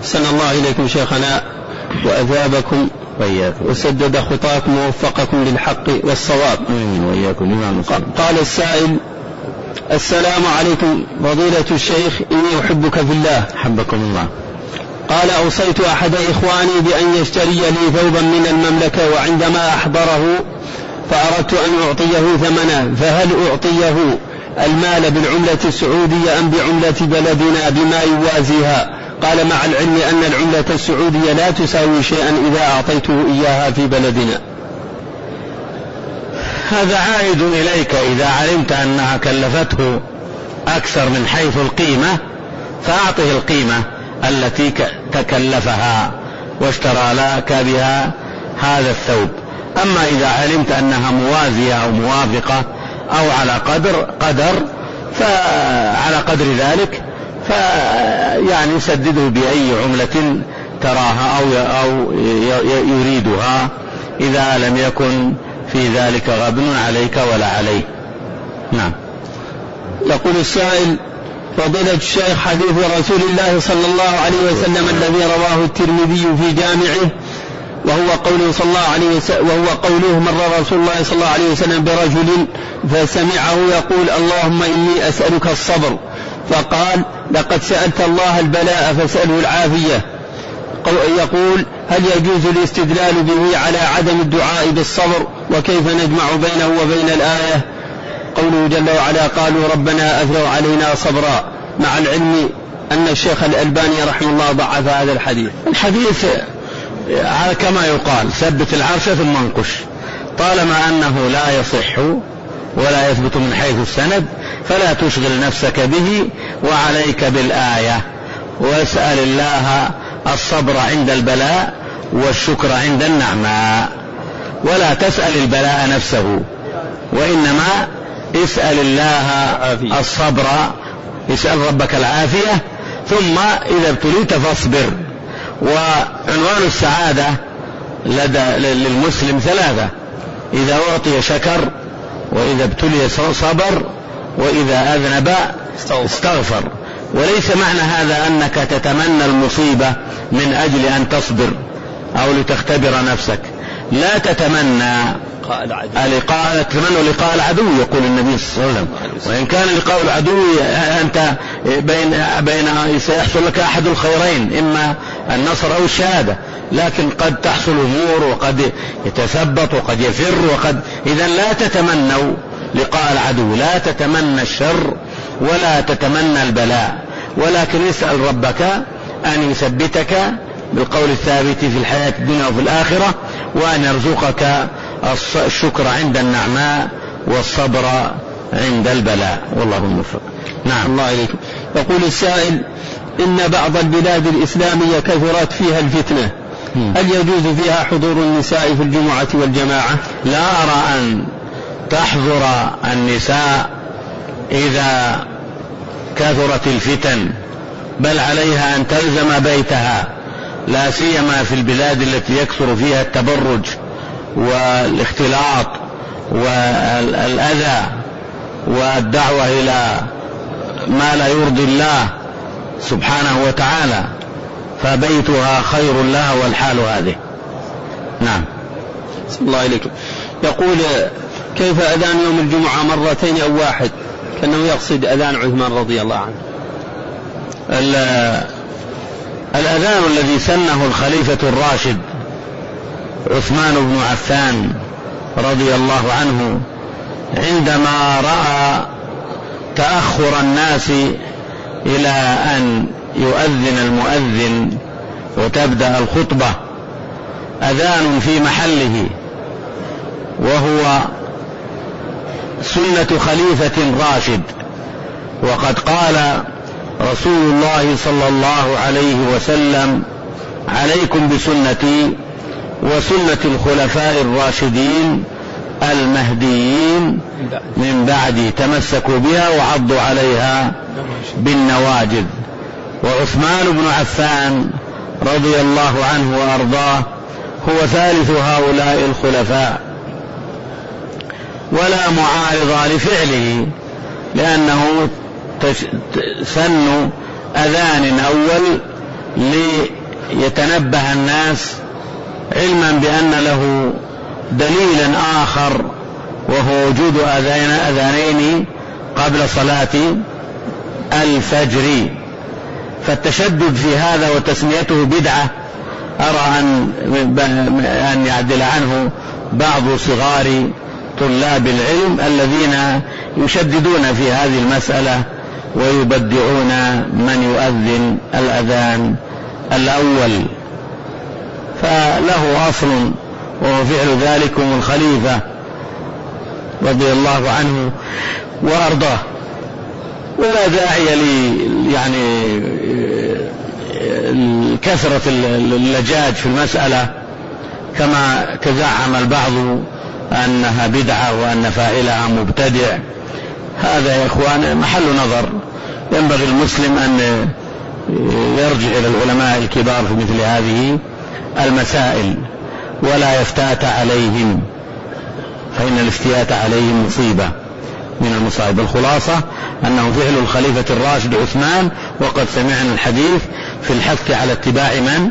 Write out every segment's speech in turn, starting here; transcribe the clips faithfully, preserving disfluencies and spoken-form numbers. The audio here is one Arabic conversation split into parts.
أحسن الله إليكم شيخنا وأثابكم وإياكم وسدد خطاكم ووفقكم للحق والصواب. وإياكم. قال السائل: السلام عليكم فضيلة الشيخ، إني أحبك في الله. حبكم الله. قال: أوصيت أحد إخواني بأن يشتري لي ثوبا من المملكة، وعندما أحضره فأردت أن أعطيه ثمنه، فهل أعطيه المال بالعملة السعودية أم بعملة بلدنا بما يوازيها؟ قال: مع العلم أن العملة السعودية لا تساوي شيئا إذا أعطيته إياها في بلدنا. هذا عائد إليك، إذا علمت أنها كلفته أكثر من حيث القيمة فأعطه القيمة التي تكلفها واشترى لك بها هذا الثوب. أما إذا علمت أنها موازية أو موافقة أو على قدر قدر فعلى قدر ذلك فيعني سدده بأي عملة تراها أو أو يريدها، إذا لم يكن في ذلك غبن عليك ولا عليه. نعم. يقول السائل: فضيلة الشيخ، حديث رسول الله صلى الله عليه وسلم الذي رواه الترمذي في جامعه وهو قوله صلى الله عليه وسلم وهو قوله: مر رسول الله صلى الله عليه وسلم برجل فسمعه يقول: اللهم إني أسألك الصبر، فقال: لقد سألت الله البلاء فاسأله العافية. يقول: هل يجوز الاستدلال به على عدم الدعاء بالصبر؟ وكيف نجمع بينه وبين الآية قوله جل وعلا: قالوا ربنا أفرغ علينا صبرا، مع العلم أن الشيخ الألباني رحمه الله ضعف هذا الحديث. الحديث كما يقال: ثبت العرش ثم انقش. طالما أنه لا يصح ولا يثبت من حيث السند فلا تشغل نفسك به، وعليك بالآية، واسأل الله الصبر عند البلاء والشكر عند النعماء، ولا تسأل البلاء نفسه، وإنما اسأل الله الصبر، اسأل ربك العافية، ثم إذا ابتليت فاصبر. وعنوان السعادة لدى للمسلم ثلاثة: إذا أعطي شكر، وإذا ابتلي صبر، وإذا أذنب استغفر. وليس معنى هذا أنك تتمنى المصيبة من أجل أن تصبر أو لتختبر نفسك، لا تتمنى لقاء تتمنى لقاء العدو، يقول النبي صلى الله عليه وسلم. وإن كان لقاء العدو أنت بين بين سيحصل لك أحد الخيرين، إما النصر أو الشهادة، لكن قد تحصل أمور وقد يتثبط وقد يفر وقد إذا لا تتمنوا لقاء العدو، لا تتمنى الشر ولا تتمنى البلاء، ولكن اسأل ربك أن يثبتك بالقول الثابت في الحياة الدنيا وفي الآخرة، وأن يرزقك الشكر عند النعماء والصبر عند البلاء، والله الموفق. نعم. الله إليكم. يقول السائل: إن بعض البلاد الإسلامية كثرت فيها الفتنة، هل يجوز فيها حضور النساء في الجمعة والجماعة؟ لا أرى أن تحضر النساء إذا كثرت الفتن، بل عليها أن تلزم بيتها، لا سيما في البلاد التي يكثر فيها التبرج والاختلاط والأذى والدعوة إلى ما لا يرضي الله سبحانه وتعالى، فبيتها خير لها والحال هذه. نعم. الله إليكم. يقول: كيف أذان يوم الجمعة مرتين أو واحد؟ كأنه يقصد أذان عثمان رضي الله عنه. الأذان الذي سنه الخليفة الراشد عثمان بن عفان رضي الله عنه عندما رأى تأخر الناس إلى أن يؤذن المؤذن وتبدأ الخطبة، أذان في محله، وهو سنة خليفة راشد. وقد قال رسول الله صلى الله عليه وسلم: عليكم بسنتي وسنة الخلفاء الراشدين المهديين من بعدي، تمسكوا بها وعضوا عليها بالنواجذ. وعثمان بن عفان رضي الله عنه وأرضاه هو ثالث هؤلاء الخلفاء، ولا معارض لفعله، لأنه سن أذان أول ليتنبه الناس علما بأن له دليلا آخر وهو وجود أذانين قبل صلاة الفجر. فالتشدد في هذا وتسميته بدعة أرى أن أن يعدل عنه بعض صغار طلاب العلم الذين يشددون في هذه المسألة ويبدعون من يؤذن الأذان الأول. فله أصل وهو فعل ذلكم الخليفة رضي الله عنه وأرضاه، ولا داعي لي يعني كثرة اللجاج في المسألة كما تزعم البعض أنها بدعة وأن فاعلها مبتدع. هذا يا إخوان محل نظر، ينبغي المسلم أن يرجع إلى العلماء الكبار في مثل هذه المسائل ولا يفتات عليهم، فإن الافتيات عليهم مصيبة من المصائب. الخلاصة أنه فعل الخليفة الراشد عثمان، وقد سمعنا الحديث في الحث على اتباع من؟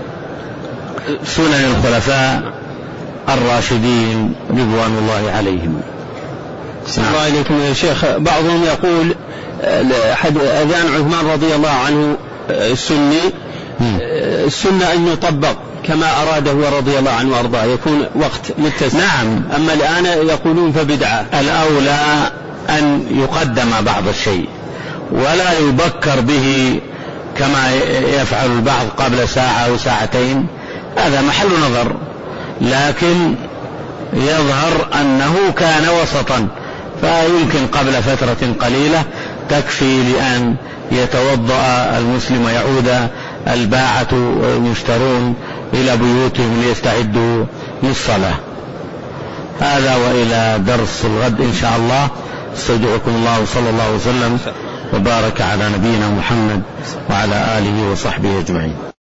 سنن الخلفاء الراشدين رضوان الله عليهم. السلام نعم. عليكم يا شيخ. بعضهم يقول أذان عثمان رضي الله عنه السني السنة أن يطبق كما أراده رضي الله عنه وأرضاه، يكون وقت متسع. نعم. أما الآن يقولون فبدعة. الأولى أن يقدم بعض الشيء ولا يبكر به كما يفعل البعض قبل ساعة أو ساعتين، هذا محل نظر، لكن يظهر أنه كان وسطا، فيمكن قبل فترة قليلة تكفي لأن يتوضأ المسلم ويعود الباعة والمشترون إلى بيوتهم ليستعدوا للصلاة. هذا وإلى درس الغد إن شاء الله. استودعكم الله وصلى الله وسلم وبارك على نبينا محمد وعلى آله وصحبه أجمعين.